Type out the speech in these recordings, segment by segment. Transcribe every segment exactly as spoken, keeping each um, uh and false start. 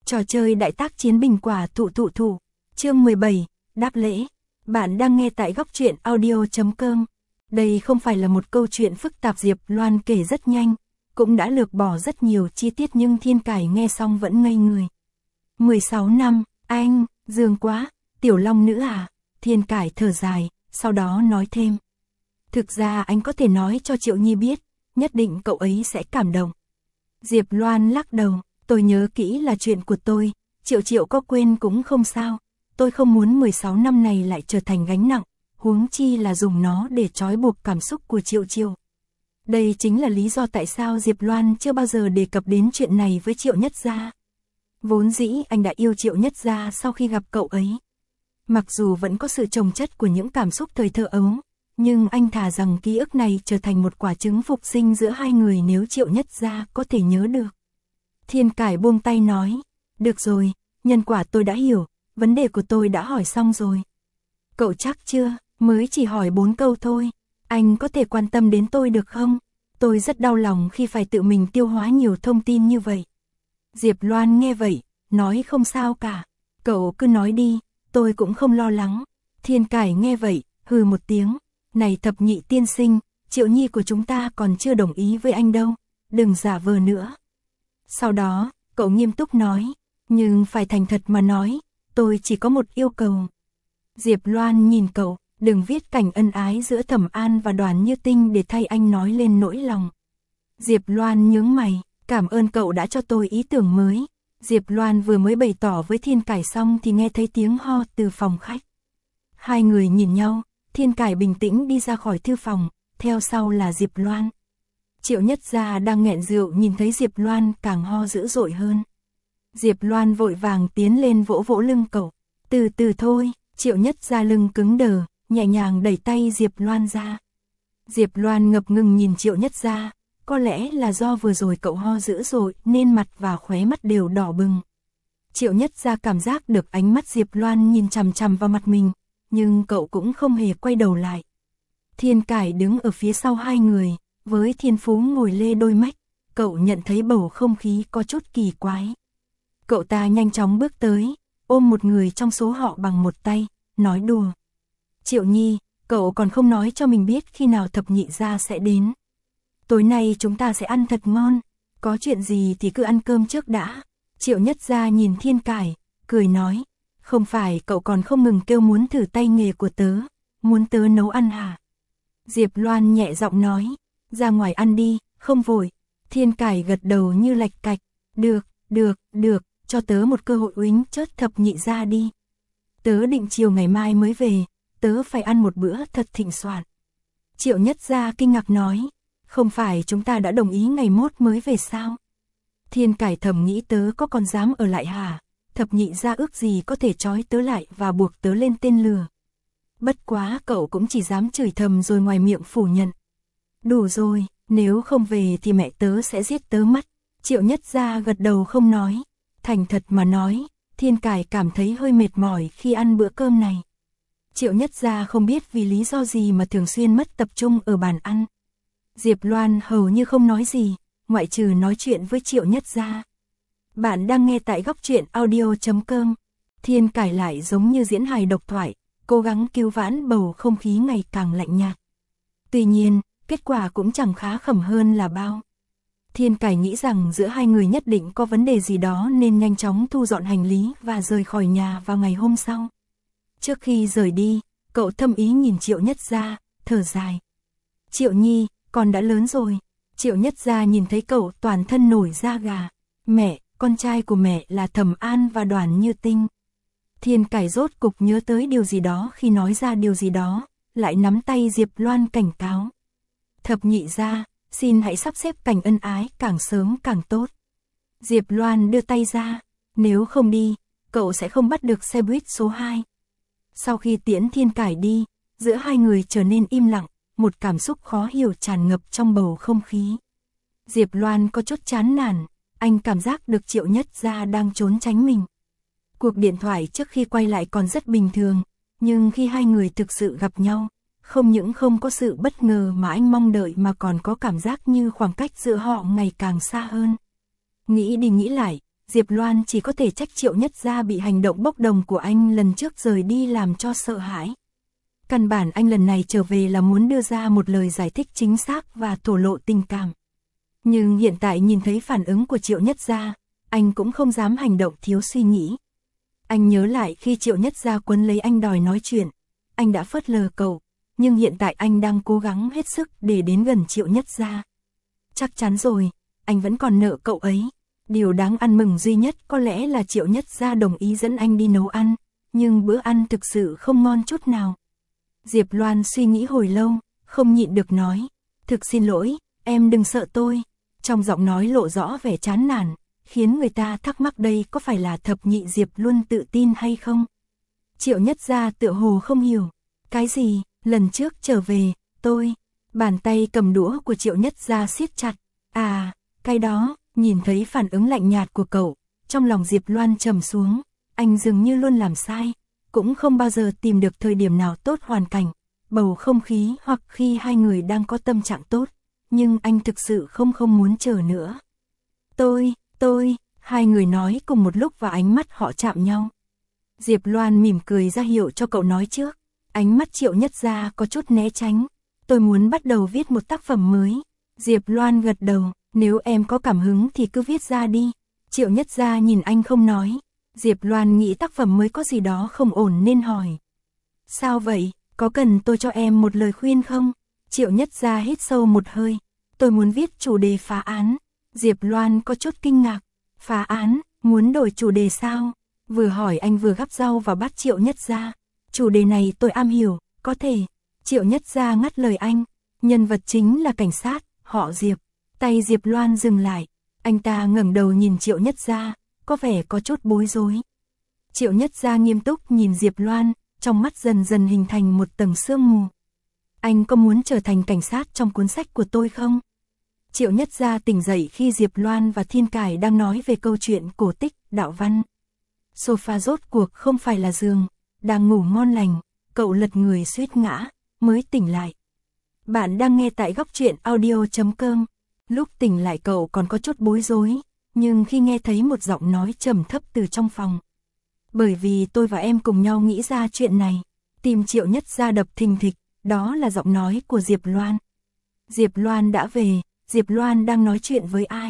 Trò chơi đại tác chiến bình quả thụ thụ thụ. Chương mười bảy, đáp lễ. Bạn đang nghe tại góc truyện audio chấm com. Đây không phải là một câu chuyện phức tạp, Diệp Loan kể rất nhanh, cũng đã lược bỏ rất nhiều chi tiết nhưng Thiên Cải nghe xong vẫn ngây người. mười sáu năm, anh, dường quá, tiểu long nữ à? Thiên Cải thở dài, sau đó nói thêm. Thực ra anh có thể nói cho Triệu Nhi biết, nhất định cậu ấy sẽ cảm động. Diệp Loan lắc đầu, tôi nhớ kỹ là chuyện của tôi, Triệu Triệu có quên cũng không sao, tôi không muốn mười sáu năm này lại trở thành gánh nặng, huống chi là dùng nó để trói buộc cảm xúc của Triệu Triệu. Đây chính là lý do tại sao Diệp Loan chưa bao giờ đề cập đến chuyện này với Triệu Nhất Gia. Vốn dĩ anh đã yêu Triệu Nhất Gia sau khi gặp cậu ấy. Mặc dù vẫn có sự chồng chất của những cảm xúc thời thơ ấu, nhưng anh thà rằng ký ức này trở thành một quả trứng phục sinh giữa hai người nếu Triệu Nhất Gia có thể nhớ được. Thiên Cải buông tay nói, được rồi, nhân quả tôi đã hiểu, vấn đề của tôi đã hỏi xong rồi. Cậu chắc chưa, mới chỉ hỏi bốn câu thôi, anh có thể quan tâm đến tôi được không? Tôi rất đau lòng khi phải tự mình tiêu hóa nhiều thông tin như vậy. Diệp Loan nghe vậy, nói không sao cả, cậu cứ nói đi, tôi cũng không lo lắng. Thiên Cải nghe vậy, hừ một tiếng, này Thập Nhị tiên sinh, Triệu Nhi của chúng ta còn chưa đồng ý với anh đâu, đừng giả vờ nữa. Sau đó, cậu nghiêm túc nói, nhưng phải thành thật mà nói, tôi chỉ có một yêu cầu. Diệp Loan nhìn cậu, đừng viết cảnh ân ái giữa Thẩm An và Đoàn Như Tinh để thay anh nói lên nỗi lòng. Diệp Loan nhướng mày, cảm ơn cậu đã cho tôi ý tưởng mới. Diệp Loan vừa mới bày tỏ với Thiên Cải xong thì nghe thấy tiếng ho từ phòng khách. Hai người nhìn nhau, Thiên Cải bình tĩnh đi ra khỏi thư phòng, theo sau là Diệp Loan. Triệu Nhất Gia đang nghẹn rượu nhìn thấy Diệp Loan càng ho dữ dội hơn. Diệp Loan vội vàng tiến lên vỗ vỗ lưng cậu, từ từ thôi. Triệu Nhất Gia lưng cứng đờ, nhẹ nhàng đẩy tay Diệp Loan ra. Diệp Loan ngập ngừng nhìn Triệu Nhất Gia, có lẽ là do vừa rồi cậu ho dữ dội nên mặt và khóe mắt đều đỏ bừng. Triệu Nhất Gia cảm giác được ánh mắt Diệp Loan nhìn chằm chằm vào mặt mình, nhưng cậu cũng không hề quay đầu lại. Thiên Cải đứng ở phía sau hai người, với Thiên Phú ngồi lê đôi mách, cậu nhận thấy bầu không khí có chút kỳ quái. Cậu ta nhanh chóng bước tới, ôm một người trong số họ bằng một tay, nói đùa. Triệu Nhi, cậu còn không nói cho mình biết khi nào Thập Nhị Gia sẽ đến. Tối nay chúng ta sẽ ăn thật ngon, có chuyện gì thì cứ ăn cơm trước đã. Triệu Nhất Gia nhìn Thiên Cải, cười nói, không phải cậu còn không ngừng kêu muốn thử tay nghề của tớ, muốn tớ nấu ăn hả? Diệp Loan nhẹ giọng nói, ra ngoài ăn đi, không vội. Thiên Cải gật đầu như lạch cạch, được, được, được, cho tớ một cơ hội uýnh chớt Thập Nhị Gia đi. Tớ định chiều ngày mai mới về, tớ phải ăn một bữa thật thịnh soạn. Triệu Nhất Gia kinh ngạc nói, không phải chúng ta đã đồng ý ngày mốt mới về sao? Thiên Cải thầm nghĩ tớ có còn dám ở lại hả? Thập Nhị Gia ước gì có thể trói tớ lại và buộc tớ lên tên lừa. Bất quá cậu cũng chỉ dám chửi thầm rồi ngoài miệng phủ nhận. Đủ rồi, nếu không về thì mẹ tớ sẽ giết tớ mất. Triệu Nhất Gia gật đầu không nói. Thành thật mà nói, Thiên Cải cảm thấy hơi mệt mỏi khi ăn bữa cơm này. Triệu Nhất Gia không biết vì lý do gì mà thường xuyên mất tập trung ở bàn ăn. Diệp Loan hầu như không nói gì, ngoại trừ nói chuyện với Triệu Nhất Gia. Bạn đang nghe tại góc truyện audio chấm com. Thiên Cải lại giống như diễn hài độc thoại, cố gắng cứu vãn bầu không khí ngày càng lạnh nhạt. Tuy nhiên, kết quả cũng chẳng khá khẩm hơn là bao. Thiên Cải nghĩ rằng giữa hai người nhất định có vấn đề gì đó nên nhanh chóng thu dọn hành lý và rời khỏi nhà vào ngày hôm sau. Trước khi rời đi, cậu thâm ý nhìn Triệu Nhất Gia, thở dài. Triệu Nhi, con đã lớn rồi. Triệu Nhất Gia nhìn thấy cậu toàn thân nổi da gà. Mẹ, con trai của mẹ là Thẩm An và Đoàn Như Tinh. Thiên Cải rốt cục nhớ tới điều gì đó khi nói ra điều gì đó, lại nắm tay Diệp Loan cảnh cáo. Thập Nhị Gia, xin hãy sắp xếp cảnh ân ái càng sớm càng tốt. Diệp Loan đưa tay ra, nếu không đi, cậu sẽ không bắt được xe buýt số hai. Sau khi tiễn Thiên Cải đi, giữa hai người trở nên im lặng, một cảm xúc khó hiểu tràn ngập trong bầu không khí. Diệp Loan có chút chán nản, anh cảm giác được Triệu Nhất Gia đang trốn tránh mình. Cuộc điện thoại trước khi quay lại còn rất bình thường, nhưng khi hai người thực sự gặp nhau, không những không có sự bất ngờ mà anh mong đợi mà còn có cảm giác như khoảng cách giữa họ ngày càng xa hơn. Nghĩ đi nghĩ lại, Diệp Loan chỉ có thể trách Triệu Nhất Gia bị hành động bốc đồng của anh lần trước rời đi làm cho sợ hãi. Căn bản anh lần này trở về là muốn đưa ra một lời giải thích chính xác và thổ lộ tình cảm. Nhưng hiện tại nhìn thấy phản ứng của Triệu Nhất Gia, anh cũng không dám hành động thiếu suy nghĩ. Anh nhớ lại khi Triệu Nhất Gia quấn lấy anh đòi nói chuyện, anh đã phớt lờ cậu, nhưng hiện tại anh đang cố gắng hết sức để đến gần Triệu Nhất Gia. Chắc chắn rồi, anh vẫn còn nợ cậu ấy. Điều đáng ăn mừng duy nhất có lẽ là Triệu Nhất Gia đồng ý dẫn anh đi nấu ăn, nhưng bữa ăn thực sự không ngon chút nào. Diệp Loan suy nghĩ hồi lâu, không nhịn được nói, thực xin lỗi, em đừng sợ tôi. Trong giọng nói lộ rõ vẻ chán nản, khiến người ta thắc mắc đây có phải là thập nhị Diệp luôn tự tin hay không. Triệu Nhất Gia tựa hồ không hiểu, cái gì, lần trước trở về, tôi, bàn tay cầm đũa của Triệu Nhất Gia siết chặt, à, cái đó. Nhìn thấy phản ứng lạnh nhạt của cậu, trong lòng Diệp Loan trầm xuống, anh dường như luôn làm sai, cũng không bao giờ tìm được thời điểm nào tốt hoàn cảnh, bầu không khí hoặc khi hai người đang có tâm trạng tốt, nhưng anh thực sự không không muốn chờ nữa. Tôi, tôi, hai người nói cùng một lúc và ánh mắt họ chạm nhau. Diệp Loan mỉm cười ra hiệu cho cậu nói trước, ánh mắt Triệu Nhất Gia có chút né tránh, tôi muốn bắt đầu viết một tác phẩm mới. Diệp Loan gật đầu. Nếu em có cảm hứng thì cứ viết ra đi. Triệu Nhất Gia nhìn anh không nói. Diệp Loan nghĩ tác phẩm mới có gì đó không ổn nên hỏi. Sao vậy, có cần tôi cho em một lời khuyên không? Triệu Nhất Gia hít sâu một hơi. Tôi muốn viết chủ đề phá án. Diệp Loan có chút kinh ngạc. Phá án, muốn đổi chủ đề sao? Vừa hỏi anh vừa gắp rau vào bát Triệu Nhất Gia. Chủ đề này tôi am hiểu, có thể. Triệu Nhất Gia ngắt lời anh. Nhân vật chính là cảnh sát, họ Diệp. Tay Diệp Loan dừng lại, anh ta ngẩng đầu nhìn Triệu Nhất Gia, có vẻ có chút bối rối. Triệu Nhất Gia nghiêm túc nhìn Diệp Loan, trong mắt dần dần hình thành một tầng sương mù. Anh có muốn trở thành cảnh sát trong cuốn sách của tôi không? Triệu Nhất Gia tỉnh dậy khi Diệp Loan và Thiên Cải đang nói về câu chuyện cổ tích, đạo văn. Sofa rốt cuộc không phải là giường, đang ngủ ngon lành, cậu lật người suýt ngã, mới tỉnh lại. Bạn đang nghe tại góc truyện audio chấm com. Lúc tỉnh lại cậu còn có chút bối rối, nhưng khi nghe thấy một giọng nói trầm thấp từ trong phòng. Bởi vì tôi và em cùng nhau nghĩ ra chuyện này, tim Triệu Nhất Gia đập thình thịch, đó là giọng nói của Diệp Loan. Diệp Loan đã về, Diệp Loan đang nói chuyện với ai?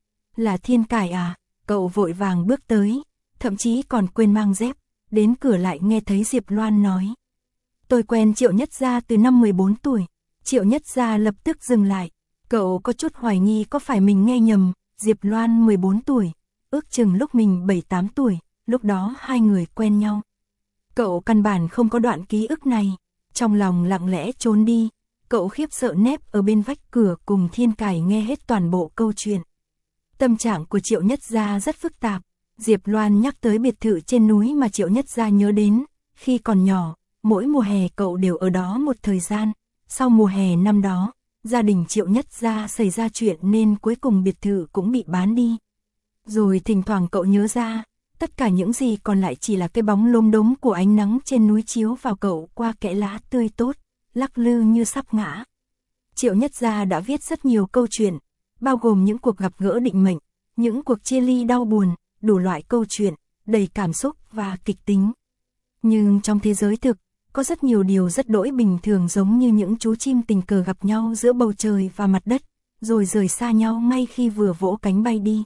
Là Thiên Cải à? Cậu vội vàng bước tới, thậm chí còn quên mang dép, đến cửa lại nghe thấy Diệp Loan nói. Tôi quen Triệu Nhất Gia từ năm mười bốn tuổi, Triệu Nhất Gia lập tức dừng lại. Cậu có chút hoài nghi có phải mình nghe nhầm, Diệp Loan mười bốn tuổi, ước chừng lúc mình bảy tám tuổi, lúc đó hai người quen nhau. Cậu căn bản không có đoạn ký ức này, trong lòng lặng lẽ trốn đi, cậu khiếp sợ nép ở bên vách cửa cùng Thiên Cải nghe hết toàn bộ câu chuyện. Tâm trạng của Triệu Nhất Gia rất phức tạp, Diệp Loan nhắc tới biệt thự trên núi mà Triệu Nhất Gia nhớ đến, khi còn nhỏ, mỗi mùa hè cậu đều ở đó một thời gian, sau mùa hè năm đó. Gia đình Triệu Nhất Gia xảy ra chuyện nên cuối cùng biệt thự cũng bị bán đi. Rồi thỉnh thoảng cậu nhớ ra, tất cả những gì còn lại chỉ là cái bóng lốm đốm của ánh nắng trên núi chiếu vào cậu qua kẽ lá tươi tốt, lắc lư như sắp ngã. Triệu Nhất Gia đã viết rất nhiều câu chuyện, bao gồm những cuộc gặp gỡ định mệnh, những cuộc chia ly đau buồn, đủ loại câu chuyện, đầy cảm xúc và kịch tính. Nhưng trong thế giới thực, có rất nhiều điều rất đỗi bình thường giống như những chú chim tình cờ gặp nhau giữa bầu trời và mặt đất, rồi rời xa nhau ngay khi vừa vỗ cánh bay đi.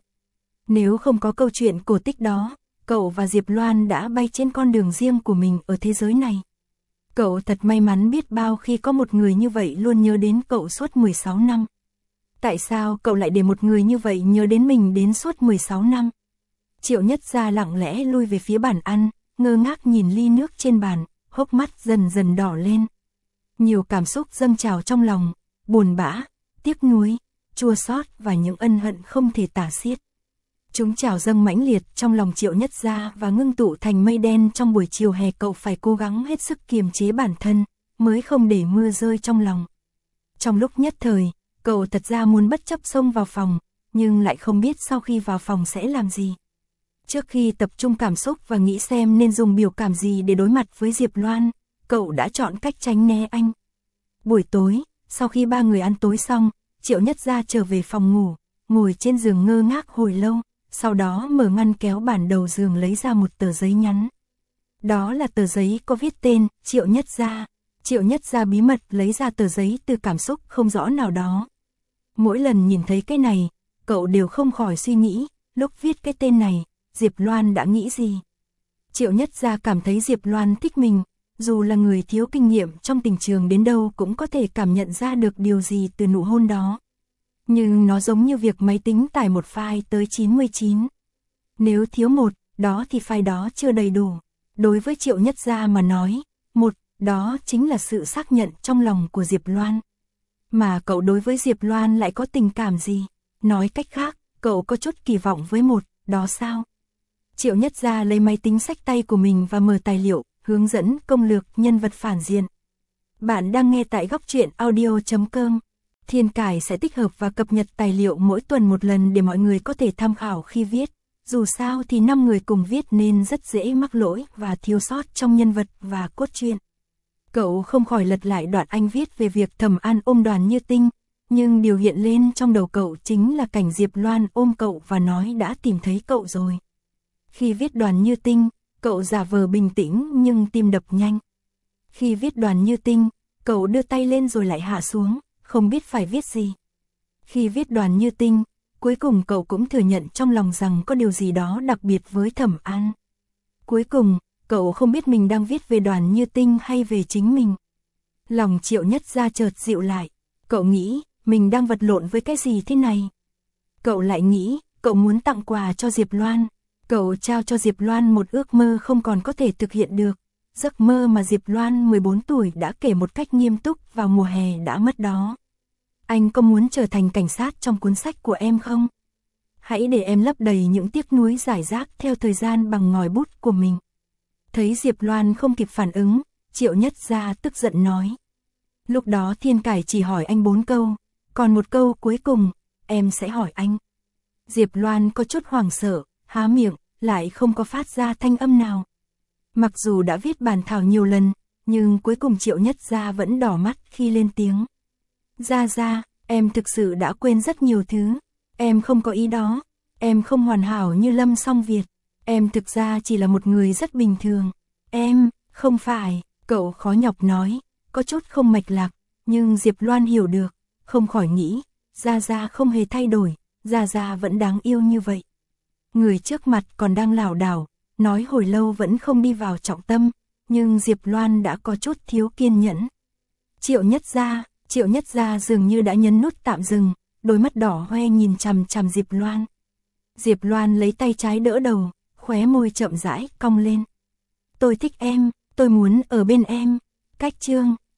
Nếu không có câu chuyện cổ tích đó, cậu và Diệp Loan đã bay trên con đường riêng của mình ở thế giới này. Cậu thật may mắn biết bao khi có một người như vậy luôn nhớ đến cậu suốt mười sáu năm. Tại sao cậu lại để một người như vậy nhớ đến mình đến suốt mười sáu năm? Triệu Nhất Gia lặng lẽ lui về phía bàn ăn, ngơ ngác nhìn ly nước trên bàn, hốc mắt dần dần đỏ lên. Nhiều cảm xúc dâng trào trong lòng, buồn bã, tiếc nuối, chua xót và những ân hận không thể tả xiết. Chúng trào dâng mãnh liệt trong lòng Triệu Nhất Gia và ngưng tụ thành mây đen trong buổi chiều hè. Cậu phải cố gắng hết sức kiềm chế bản thân, mới không để mưa rơi trong lòng. Trong lúc nhất thời, cậu thật ra muốn bất chấp xông vào phòng, nhưng lại không biết sau khi vào phòng sẽ làm gì. Trước khi tập trung cảm xúc và nghĩ xem nên dùng biểu cảm gì để đối mặt với Diệp Loan, cậu đã chọn cách tránh né anh. Buổi tối, sau khi ba người ăn tối xong, Triệu Nhất Gia trở về phòng ngủ, ngồi trên giường ngơ ngác hồi lâu, sau đó mở ngăn kéo bản đầu giường lấy ra một tờ giấy nhắn. Đó là tờ giấy có viết tên, Triệu Nhất Gia. Triệu Nhất Gia bí mật lấy ra tờ giấy từ cảm xúc không rõ nào đó. Mỗi lần nhìn thấy cái này, cậu đều không khỏi suy nghĩ, lúc viết cái tên này, Diệp Loan đã nghĩ gì. Triệu Nhất Gia cảm thấy Diệp Loan thích mình, dù là người thiếu kinh nghiệm trong tình trường đến đâu cũng có thể cảm nhận ra được điều gì từ nụ hôn đó. Nhưng nó giống như việc máy tính tải một file tới chín mươi chín. Nếu thiếu một, đó thì file đó chưa đầy đủ. Đối với Triệu Nhất Gia mà nói, một, đó chính là sự xác nhận trong lòng của Diệp Loan. Mà cậu đối với Diệp Loan lại có tình cảm gì? Nói cách khác, cậu có chút kỳ vọng với một, đó sao? Triệu Nhất Gia lấy máy tính xách tay của mình và mở tài liệu, hướng dẫn công lược nhân vật phản diện. Bạn đang nghe tại góc truyện audio chấm com. Thiên Cải sẽ tích hợp và cập nhật tài liệu mỗi tuần một lần để mọi người có thể tham khảo khi viết. Dù sao thì năm người cùng viết nên rất dễ mắc lỗi và thiếu sót trong nhân vật và cốt truyện. Cậu không khỏi lật lại đoạn anh viết về việc Thẩm An ôm Đoàn Như Tinh, nhưng điều hiện lên trong đầu cậu chính là cảnh Diệp Loan ôm cậu và nói đã tìm thấy cậu rồi. Khi viết Đoàn Như Tinh, cậu giả vờ bình tĩnh nhưng tim đập nhanh. Khi viết Đoàn Như Tinh, cậu đưa tay lên rồi lại hạ xuống, không biết phải viết gì. Khi viết Đoàn Như Tinh, cuối cùng cậu cũng thừa nhận trong lòng rằng có điều gì đó đặc biệt với Thẩm An. Cuối cùng, cậu không biết mình đang viết về Đoàn Như Tinh hay về chính mình. Lòng Triệu Nhất Gia chợt dịu lại, cậu nghĩ mình đang vật lộn với cái gì thế này. Cậu lại nghĩ, cậu muốn tặng quà cho Diệp Loan. Cậu trao cho Diệp Loan một ước mơ không còn có thể thực hiện được. Giấc mơ mà Diệp Loan mười bốn tuổi đã kể một cách nghiêm túc vào mùa hè đã mất đó. Anh có muốn trở thành cảnh sát trong cuốn sách của em không? Hãy để em lấp đầy những tiếc nuối rải rác theo thời gian bằng ngòi bút của mình. Thấy Diệp Loan không kịp phản ứng, Triệu Nhất Gia tức giận nói. Lúc đó Thiên Cải chỉ hỏi anh bốn câu, còn một câu cuối cùng, em sẽ hỏi anh. Diệp Loan có chút hoảng sợ, há miệng, lại không có phát ra thanh âm nào. Mặc dù đã viết bản thảo nhiều lần, nhưng cuối cùng Triệu Nhất Gia vẫn đỏ mắt khi lên tiếng. Gia Gia, em thực sự đã quên rất nhiều thứ. Em không có ý đó. Em không hoàn hảo như Lâm Song Việt. Em thực ra chỉ là một người rất bình thường. Em, không phải, cậu khó nhọc nói, có chút không mạch lạc, nhưng Diệp Loan hiểu được, không khỏi nghĩ, Gia Gia không hề thay đổi, Gia Gia vẫn đáng yêu như vậy. Người trước mặt còn đang lảo đảo, nói hồi lâu vẫn không đi vào trọng tâm, nhưng Diệp Loan đã có chút thiếu kiên nhẫn. Triệu Nhất Gia, Triệu Nhất Gia dường như đã nhấn nút tạm dừng, đôi mắt đỏ hoe nhìn chằm chằm Diệp Loan. Diệp Loan lấy tay trái đỡ đầu, khóe môi chậm rãi cong lên. Tôi thích em, tôi muốn ở bên em. Cách chương